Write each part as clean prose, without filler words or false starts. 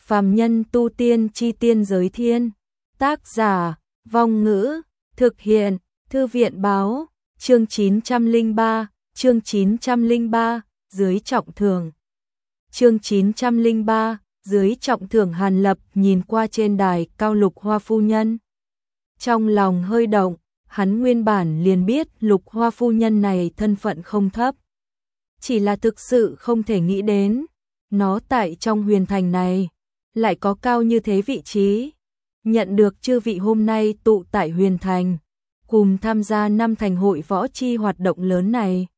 Phàm nhân tu tiên chi tiên giới thiên. Tác giả, Vong Ngữ, thực hiện, Thư viện báo, chương 903, chương 903, dưới trọng thưởng. Chương 903, dưới trọng thưởng. Hàn Lập nhìn qua trên đài cao Lục Hoa phu nhân. Trong lòng hơi động, hắn nguyên bản liền biết Lục Hoa phu nhân này thân phận không thấp. Chỉ là thực sự không thể nghĩ đến, nó tại trong huyền thành này, lại có cao như thế vị trí. Nhận được chư vị hôm nay tụ tại huyền thành, cùng tham gia năm thành hội võ chi hoạt động lớn này.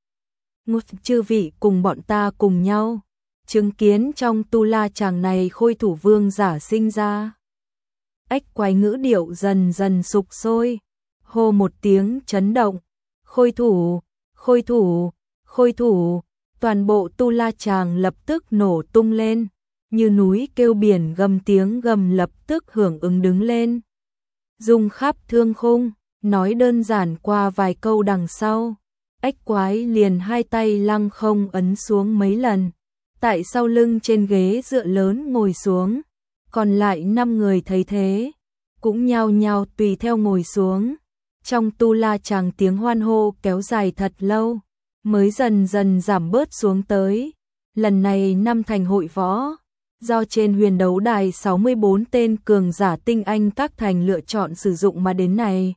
Chư vị cùng bọn ta cùng nhau, chứng kiến trong tu la chàng này khôi thủ vương giả sinh ra. Ách quái ngữ điệu dần dần sục sôi, hô một tiếng chấn động, khôi thủ, khôi thủ, khôi thủ, toàn bộ tu la chàng lập tức nổ tung lên, như núi kêu biển gầm, tiếng gầm lập tức hưởng ứng đứng lên. Rung khắp thương khung, nói đơn giản qua vài câu đằng sau, ách quái liền hai tay lăng không ấn xuống mấy lần, tại sau lưng trên ghế dựa lớn ngồi xuống, còn lại 5 người thấy thế, cũng nhao nhao tùy theo ngồi xuống. Trong tu la chàng tiếng hoan hô kéo dài thật lâu, mới dần dần giảm bớt xuống tới. Lần này năm thành hội võ, do trên huyền đấu đài 64 tên cường giả tinh anh các thành lựa chọn sử dụng mà đến này.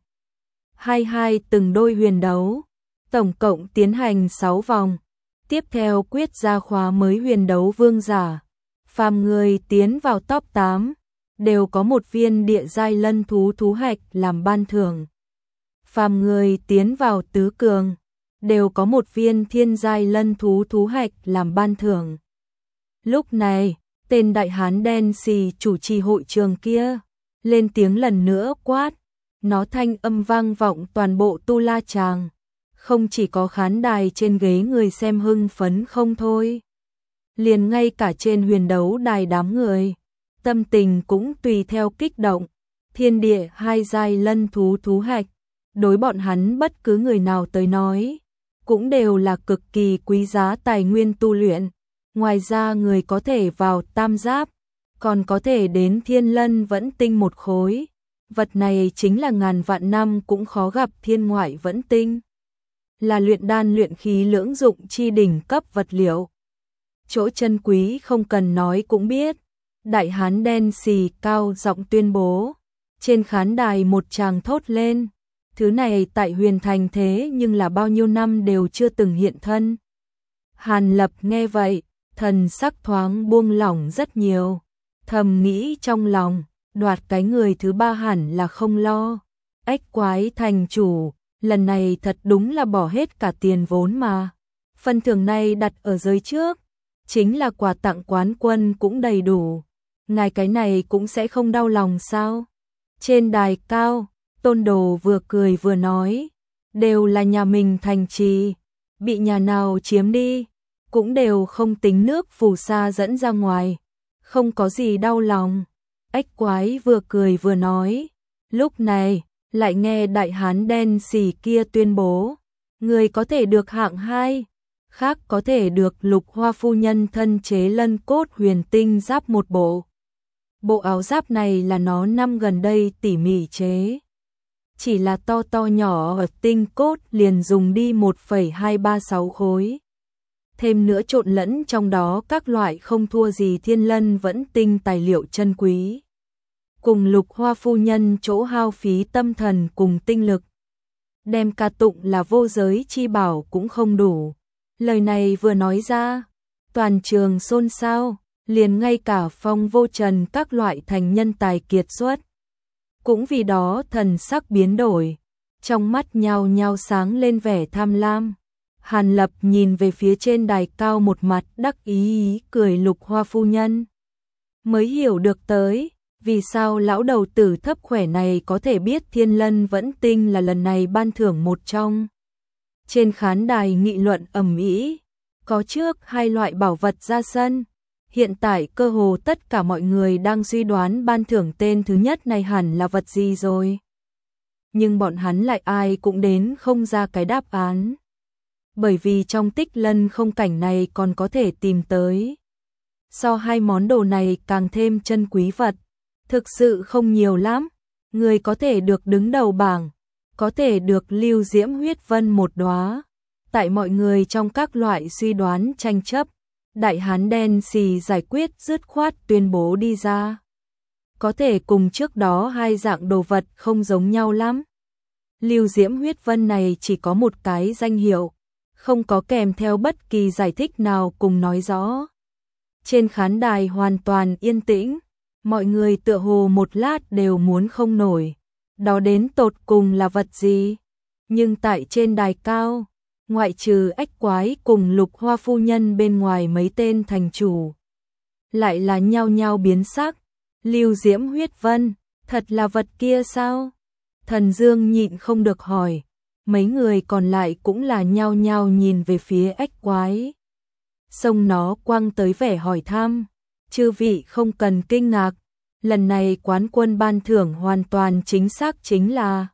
22 từng đôi huyền đấu, tổng cộng tiến hành 6 vòng. Tiếp theo quyết ra khóa mới huyền đấu vương giả. Phàm người tiến vào top 8, đều có một viên địa giai lân thú thú hạch làm ban thưởng. Phàm người tiến vào tứ cường, đều có một viên thiên giai lân thú thú hạch làm ban thưởng. Lúc này, tên đại hán đen xì chủ trì hội trường kia, lên tiếng lần nữa quát, nó thanh âm vang vọng toàn bộ tu la chàng. Không chỉ có khán đài trên ghế người xem hưng phấn không thôi, liền ngay cả trên huyền đấu đài đám người, tâm tình cũng tùy theo kích động. Thiên địa hai giai lân thú thú hạch, đối bọn hắn bất cứ người nào tới nói, cũng đều là cực kỳ quý giá tài nguyên tu luyện. Ngoài ra người có thể vào tam giáp, còn có thể đến thiên lân vẫn tinh một khối. Vật này chính là ngàn vạn năm cũng khó gặp thiên ngoại vẫn tinh, là luyện đan luyện khí lưỡng dụng chi đỉnh cấp vật liệu. Chỗ chân quý không cần nói cũng biết. Đại hán đen xì cao giọng tuyên bố, trên khán đài một tràng thốt lên, thứ này tại huyền thành thế nhưng là bao nhiêu năm đều chưa từng hiện thân. Hàn Lập nghe vậy, thần sắc thoáng buông lỏng rất nhiều, thầm nghĩ trong lòng, đoạt cái người thứ ba hẳn là không lo. Ách quái thành chủ, lần này thật đúng là bỏ hết cả tiền vốn mà. Phần thưởng này đặt ở giới trước, chính là quà tặng quán quân cũng đầy đủ. Ngài cái này cũng sẽ không đau lòng sao? Trên đài cao, Tôn Đồ vừa cười vừa nói, đều là nhà mình thành trì, bị nhà nào chiếm đi, cũng đều không tính nước phù sa dẫn ra ngoài, không có gì đau lòng. Ách quái vừa cười vừa nói, lúc này, lại nghe đại hán đen xì kia tuyên bố, người có thể được hạng 2, khác có thể được Lục Hoa phu nhân thân chế lân cốt huyền tinh giáp một bộ. Bộ áo giáp này là nó năm gần đây tỉ mỉ chế, chỉ là to to nhỏ ở tinh cốt liền dùng đi 1,236 khối. Thêm nữa trộn lẫn trong đó các loại không thua gì thiên lân vẫn tinh tài liệu chân quý. Cùng Lục Hoa phu nhân chỗ hao phí tâm thần cùng tinh lực, đem ca tụng là vô giới chi bảo cũng không đủ. Lời này vừa nói ra, toàn trường xôn xao, liền ngay cả Phong Vô Trần các loại thành nhân tài kiệt xuất, cũng vì đó thần sắc biến đổi, trong mắt nhao nhao sáng lên vẻ tham lam. Hàn Lập nhìn về phía trên đài cao một mặt đắc ý cười Lục Hoa phu nhân, mới hiểu được tới vì sao lão đầu tử thấp khỏe này có thể biết thiên lân vẫn tinh là lần này ban thưởng một trong. Trên khán đài nghị luận ầm ĩ, có trước 2 loại bảo vật ra sân. Hiện tại cơ hồ tất cả mọi người đang suy đoán ban thưởng tên thứ nhất này hẳn là vật gì rồi. Nhưng bọn hắn lại ai cũng đến không ra cái đáp án. Bởi vì trong tích lân không cảnh này còn có thể tìm tới so hai món đồ này càng thêm chân quý vật. Thực sự không nhiều lắm, người có thể được đứng đầu bảng, có thể được lưu diễm huyết vân một đóa. Tại mọi người trong các loại suy đoán tranh chấp, đại hán đen xì giải quyết dứt khoát tuyên bố đi ra. Có thể cùng trước đó hai dạng đồ vật không giống nhau lắm. Lưu diễm huyết vân này chỉ có một cái danh hiệu, không có kèm theo bất kỳ giải thích nào cùng nói rõ. Trên khán đài hoàn toàn yên tĩnh, mọi người tựa hồ một lát đều muốn không nổi. Đó đến tột cùng là vật gì? Nhưng tại trên đài cao, ngoại trừ Ách Quái cùng Lục Hoa phu nhân bên ngoài mấy tên thành chủ, lại là nhao nhao biến sắc. Lưu diễm huyết vân, thật là vật kia sao? Thần Dương nhịn không được hỏi. Mấy người còn lại cũng là nhao nhao nhìn về phía Ách Quái. Xông nó quăng tới vẻ hỏi thăm. Chư vị không cần kinh ngạc, lần này quán quân ban thưởng hoàn toàn chính xác chính là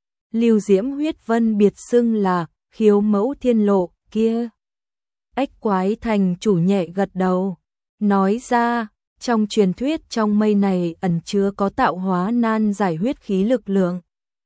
Lưu diễm huyết vân, biệt xưng là Khiếu Mẫu Thiên Lộ kia. Ách Quái thành chủ nhẹ gật đầu, nói ra, trong truyền thuyết trong mây này ẩn chứa có tạo hóa nan giải huyết khí lực lượng.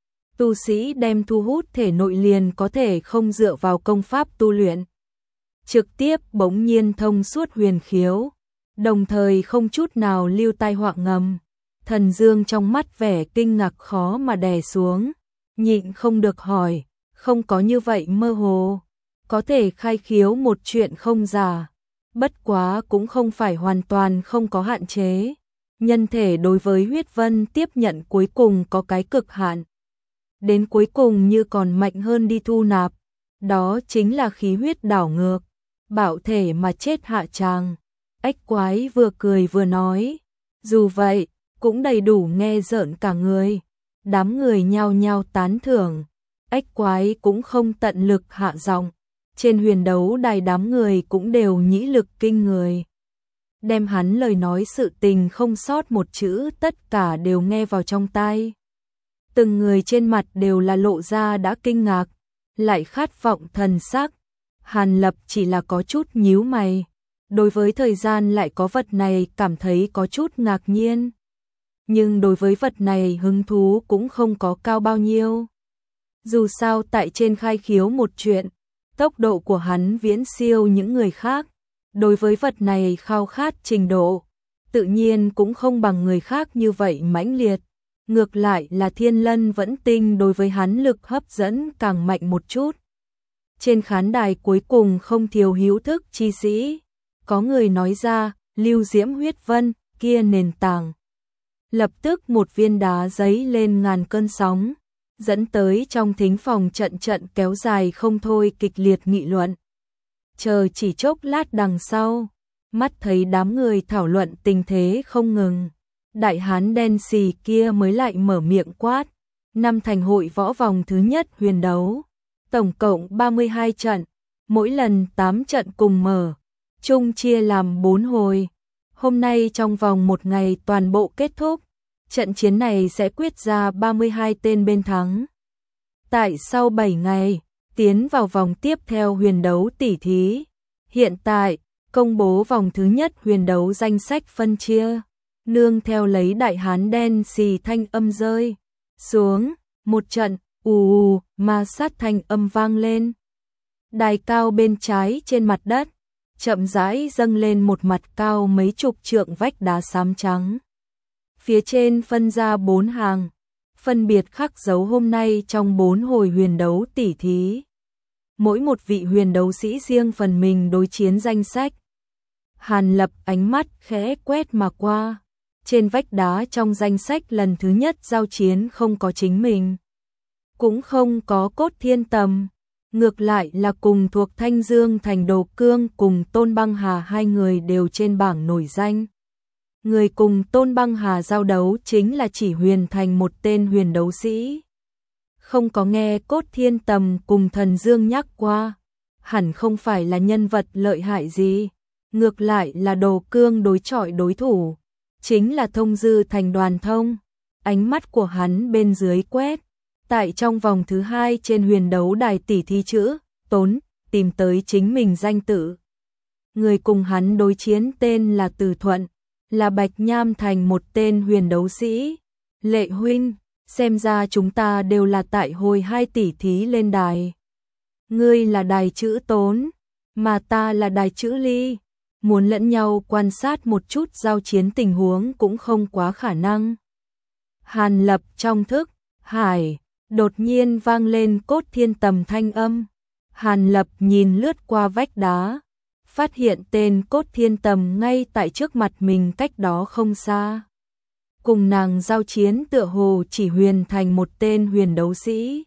Tu sĩ đem thu hút thể nội liền có thể không dựa vào công pháp tu luyện, trực tiếp bỗng nhiên thông suốt huyền khiếu, đồng thời không chút nào lưu tai họa ngầm. Thần Dương trong mắt vẻ kinh ngạc khó mà đè xuống, nhịn không được hỏi, không có như vậy mơ hồ, có thể khai khiếu một chuyện không giả, bất quá cũng không phải hoàn toàn không có hạn chế. Nhân thể đối với huyết vân tiếp nhận cuối cùng có cái cực hạn, đến cuối cùng như còn mạnh hơn đi thu nạp, đó chính là khí huyết đảo ngược, bạo thể mà chết hạ tràng. Ách Quái vừa cười vừa nói, dù vậy, cũng đầy đủ nghe rợn cả người. Đám người nhao nhao tán thưởng, Ách Quái cũng không tận lực hạ giọng. Trên huyền đấu đài đám người cũng đều nhĩ lực kinh người, đem hắn lời nói sự tình không sót một chữ tất cả đều nghe vào trong tai. Từng người trên mặt đều là lộ ra đã kinh ngạc, lại khát vọng thần sắc. Hàn Lập chỉ là có chút nhíu mày, đối với thời gian lại có vật này cảm thấy có chút ngạc nhiên. Nhưng đối với vật này hứng thú cũng không có cao bao nhiêu. Dù sao tại trên khai khiếu một chuyện, tốc độ của hắn viễn siêu những người khác, đối với vật này khao khát trình độ, tự nhiên cũng không bằng người khác như vậy mãnh liệt. Ngược lại là Thiên Lân Vẫn Tinh đối với hắn lực hấp dẫn càng mạnh một chút. Trên khán đài cuối cùng không thiếu hiếu thức chi sĩ, có người nói ra, Lưu diễm huyết vân, kia nền tảng. Lập tức một viên đá giấy lên ngàn cơn sóng, dẫn tới trong thính phòng trận trận kéo dài không thôi kịch liệt nghị luận. Chờ chỉ chốc lát đằng sau, mắt thấy đám người thảo luận tình thế không ngừng, đại hán đen xì kia mới lại mở miệng quát. Năm thành hội võ vòng thứ nhất huyền đấu, tổng cộng 32 trận, mỗi lần 8 trận cùng mở, chung chia làm 4 hồi. Hôm nay trong vòng một ngày toàn bộ kết thúc, trận chiến này sẽ quyết ra 32 tên bên thắng. Tại sau 7 ngày, tiến vào vòng tiếp theo huyền đấu tỉ thí. Hiện tại, công bố vòng thứ nhất huyền đấu danh sách phân chia. Nương theo lấy đại hán đen xì thanh âm rơi xuống, một trận ù ma sát thanh âm vang lên. Đài cao bên trái trên mặt đất, chậm rãi dâng lên một mặt cao mấy chục trượng vách đá xám trắng. Phía trên phân ra 4 hàng, phân biệt khắc dấu hôm nay trong 4 hồi huyền đấu tỉ thí. Mỗi một vị huyền đấu sĩ riêng phần mình đối chiến danh sách. Hàn Lập ánh mắt khẽ quét mà qua. Trên vách đá trong danh sách lần thứ nhất giao chiến không có chính mình, cũng không có Cốt Thiên Tầm, ngược lại là cùng thuộc Thanh Dương Thành Đồ Cương cùng Tôn Băng Hà hai người đều trên bảng nổi danh. Người cùng Tôn Băng Hà giao đấu chính là chỉ huyền thành một tên huyền đấu sĩ. Không có nghe Cốt Thiên Tầm cùng Thần Dương nhắc qua, hẳn không phải là nhân vật lợi hại gì, ngược lại là Đồ Cương đối chọi đối thủ, chính là Thông Dư Thành Đoàn Thông. Ánh mắt của hắn bên dưới quét, tại trong vòng thứ 2 trên huyền đấu đài tỷ thí chữ, tốn, tìm tới chính mình danh tự. người cùng hắn đối chiến tên là Từ Thuận, là Bạch Nham Thành một tên huyền đấu sĩ. Lệ huynh, xem ra chúng ta đều là tại hồi 2 tỷ thí lên đài. Ngươi là đài chữ Tốn, mà ta là đài chữ Ly. Muốn lẫn nhau quan sát một chút giao chiến tình huống cũng không quá khả năng. Hàn Lập trong thức hải đột nhiên vang lên Cốt Thiên Tầm thanh âm. Hàn Lập nhìn lướt qua vách đá, phát hiện tên Cốt Thiên Tầm ngay tại trước mặt mình cách đó không xa. Cùng nàng giao chiến tựa hồ chỉ huyền thành một tên huyền đấu sĩ.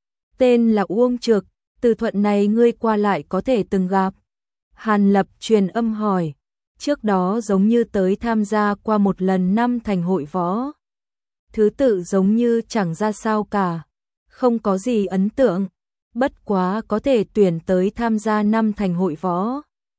Tên là Uông Trực, Từ Thuận này ngươi qua lại có thể từng gặp. Hàn Lập truyền âm hỏi, trước đó giống như tới tham gia qua một lần năm thành hội võ. Thứ tự giống như chẳng ra sao cả, không có gì ấn tượng, bất quá có thể tuyển tới tham gia năm thành hội võ.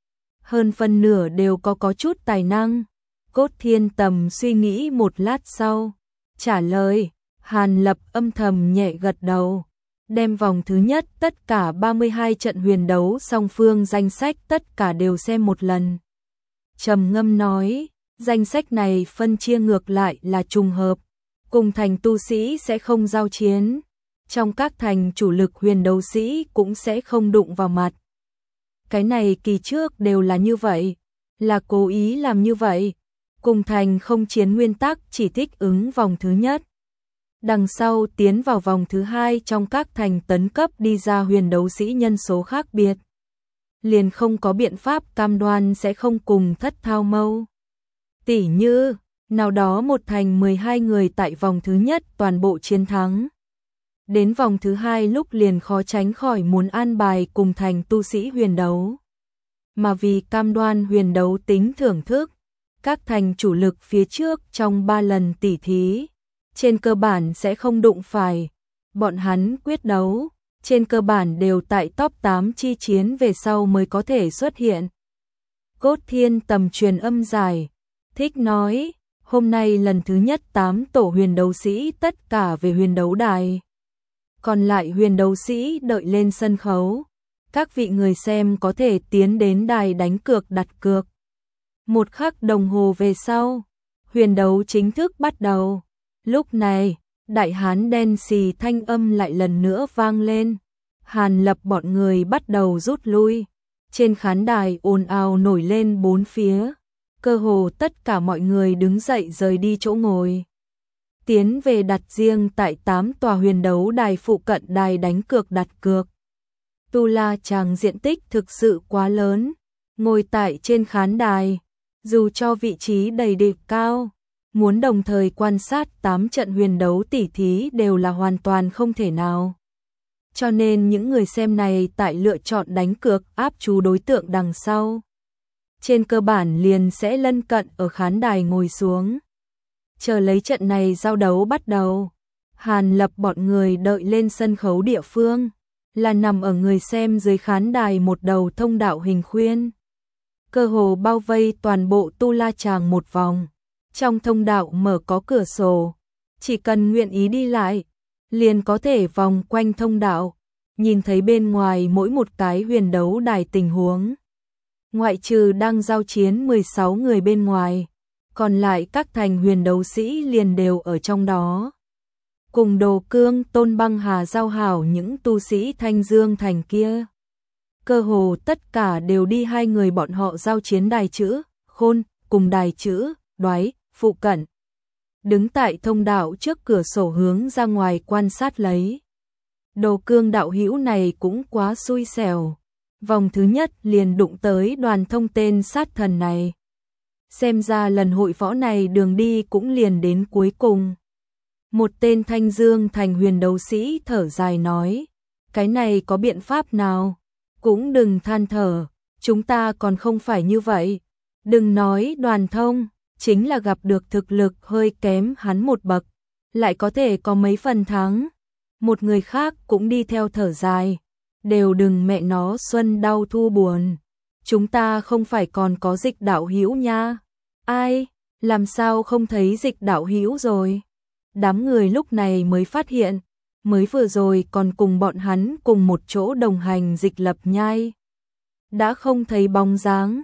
Hơn phân nửa đều có chút tài năng. Cốt Thiên Tầm suy nghĩ một lát sau, trả lời. Hàn Lập âm thầm nhẹ gật đầu, đem vòng thứ nhất tất cả 32 trận huyền đấu song phương danh sách tất cả đều xem một lần. Trầm ngâm nói, danh sách này phân chia ngược lại là trùng hợp, cùng thành tu sĩ sẽ không giao chiến, trong các thành chủ lực huyền đấu sĩ cũng sẽ không đụng vào mặt. Cái này kỳ trước đều là như vậy, là cố ý làm như vậy. Cùng thành không chiến nguyên tắc chỉ thích ứng vòng thứ nhất. Đằng sau tiến vào vòng thứ hai trong các thành tấn cấp đi ra huyền đấu sĩ nhân số khác biệt. Liền không có biện pháp cam đoan sẽ không cùng thất thao mâu. Tỉ như, nào đó một thành 12 người tại vòng thứ nhất toàn bộ chiến thắng. Đến vòng thứ hai lúc liền khó tránh khỏi muốn an bài cùng thành tu sĩ huyền đấu. Mà vì cam đoan huyền đấu tính thưởng thức, các thành chủ lực phía trước trong 3 lần tỉ thí, trên cơ bản sẽ không đụng phải. Bọn hắn quyết đấu, trên cơ bản đều tại top 8 chi chiến về sau mới có thể xuất hiện. Cốt Thiên Tầm truyền âm dài, thích nói, hôm nay lần thứ nhất 8 tổ huyền đấu sĩ tất cả về huyền đấu đài. Còn lại huyền đấu sĩ đợi lên sân khấu, các vị người xem có thể tiến đến đài đánh cược đặt cược. 1 khắc đồng hồ về sau, huyền đấu chính thức bắt đầu. Lúc này, đại hán đen xì thanh âm lại lần nữa vang lên. Hàn Lập bọn người bắt đầu rút lui. Trên khán đài ồn ào nổi lên bốn phía. Cơ hồ tất cả mọi người đứng dậy rời đi chỗ ngồi. Tiến về đặt riêng tại 8 tòa huyền đấu đài phụ cận đài đánh cược đặt cược. Tu La Tràng diện tích thực sự quá lớn. Ngồi tại trên khán đài, dù cho vị trí đầy địch cao, muốn đồng thời quan sát 8 trận huyền đấu tỉ thí đều là hoàn toàn không thể nào. Cho nên những người xem này tại lựa chọn đánh cược áp chú đối tượng đằng sau. Trên cơ bản liền sẽ lân cận ở khán đài ngồi xuống. Chờ lấy trận này giao đấu bắt đầu. Hàn Lập bọn người đợi lên sân khấu địa phương, là nằm ở người xem dưới khán đài một đầu thông đạo hình khuyên. Cơ hồ bao vây toàn bộ Tu La Tràng một vòng. Trong thông đạo mở có cửa sổ, chỉ cần nguyện ý đi lại, liền có thể vòng quanh thông đạo, nhìn thấy bên ngoài mỗi một cái huyền đấu đài tình huống. Ngoại trừ đang giao chiến 16 người bên ngoài, còn lại các thành huyền đấu sĩ liền đều ở trong đó. Cùng Đồ Cương, Tôn Băng Hà giao hảo những tu sĩ Thanh Dương thành kia. Cơ hồ tất cả đều đi hai người bọn họ giao chiến đài chữ Khôn cùng đài chữ Đoái phụ cận. Đứng tại thông đạo trước cửa sổ hướng ra ngoài quan sát lấy. Đồ Cương đạo hữu này cũng quá xui xẻo. Vòng thứ nhất liền đụng tới Đoàn Thông tên sát thần này. Xem ra lần hội võ này đường đi cũng liền đến cuối cùng. Một tên Thanh Dương thành huyền đấu sĩ thở dài nói, cái này có biện pháp nào? Cũng đừng than thở, chúng ta còn không phải như vậy. Đừng nói Đoàn Thông, chính là gặp được thực lực hơi kém hắn một bậc, lại có thể có mấy phần thắng. Một người khác cũng đi theo thở dài, đều đừng mẹ nó xuân đau thu buồn. Chúng ta không phải còn có Dịch đạo hữu nha. Ai, làm sao không thấy Dịch đạo hữu rồi? Đám người lúc này mới phát hiện, mới vừa rồi còn cùng bọn hắn cùng một chỗ đồng hành Dịch Lập Nhai. Đã không thấy bóng dáng,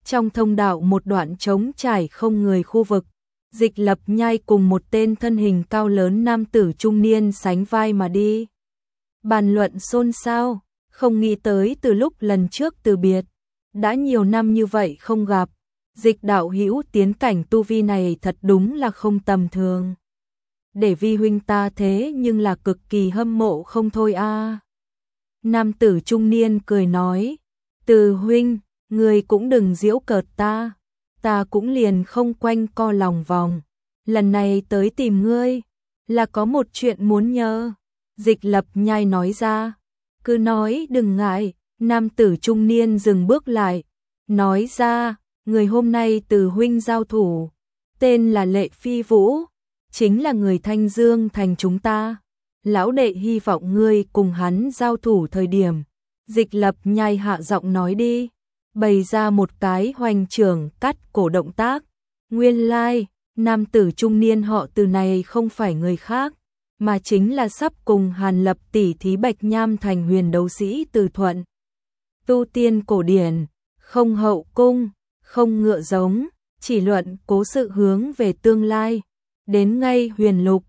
Trong thông đạo một đoạn trống trải không người khu vực, Dịch Lập Nhai cùng một tên thân hình cao lớn nam tử trung niên sánh vai mà đi. Bàn luận xôn xao, không nghĩ tới từ lúc lần trước từ biệt, đã nhiều năm như vậy không gặp, Dịch đạo hữu tiến cảnh tu vi này thật đúng là không tầm thường. Để vi huynh ta thế nhưng là cực kỳ hâm mộ không thôi a. Nam tử trung niên cười nói, Từ huynh, người cũng đừng giễu cợt ta cũng liền không quanh co lòng vòng. Lần này tới tìm ngươi, là có một chuyện muốn nhờ. Dịch Lập Nhai nói ra, cứ nói đừng ngại. Nam tử trung niên dừng bước lại, nói ra, người hôm nay từ huynh giao thủ, tên là Lệ Phi Vũ, chính là người Thanh Dương thành chúng ta. Lão đệ hy vọng ngươi cùng hắn giao thủ thời điểm. Dịch Lập Nhai hạ giọng nói đi, bày ra một cái hoành trưởng cắt cổ động tác. Nguyên lai, nam tử trung niên họ Từ này không phải người khác, mà chính là sắp cùng Hàn Lập tỷ thí Bạch Nham thành huyền đấu sĩ Từ Thuận. Tu tiên cổ điển, không hậu cung, không ngựa giống, chỉ luận cố sự hướng về tương lai. Đến ngay huyền lục,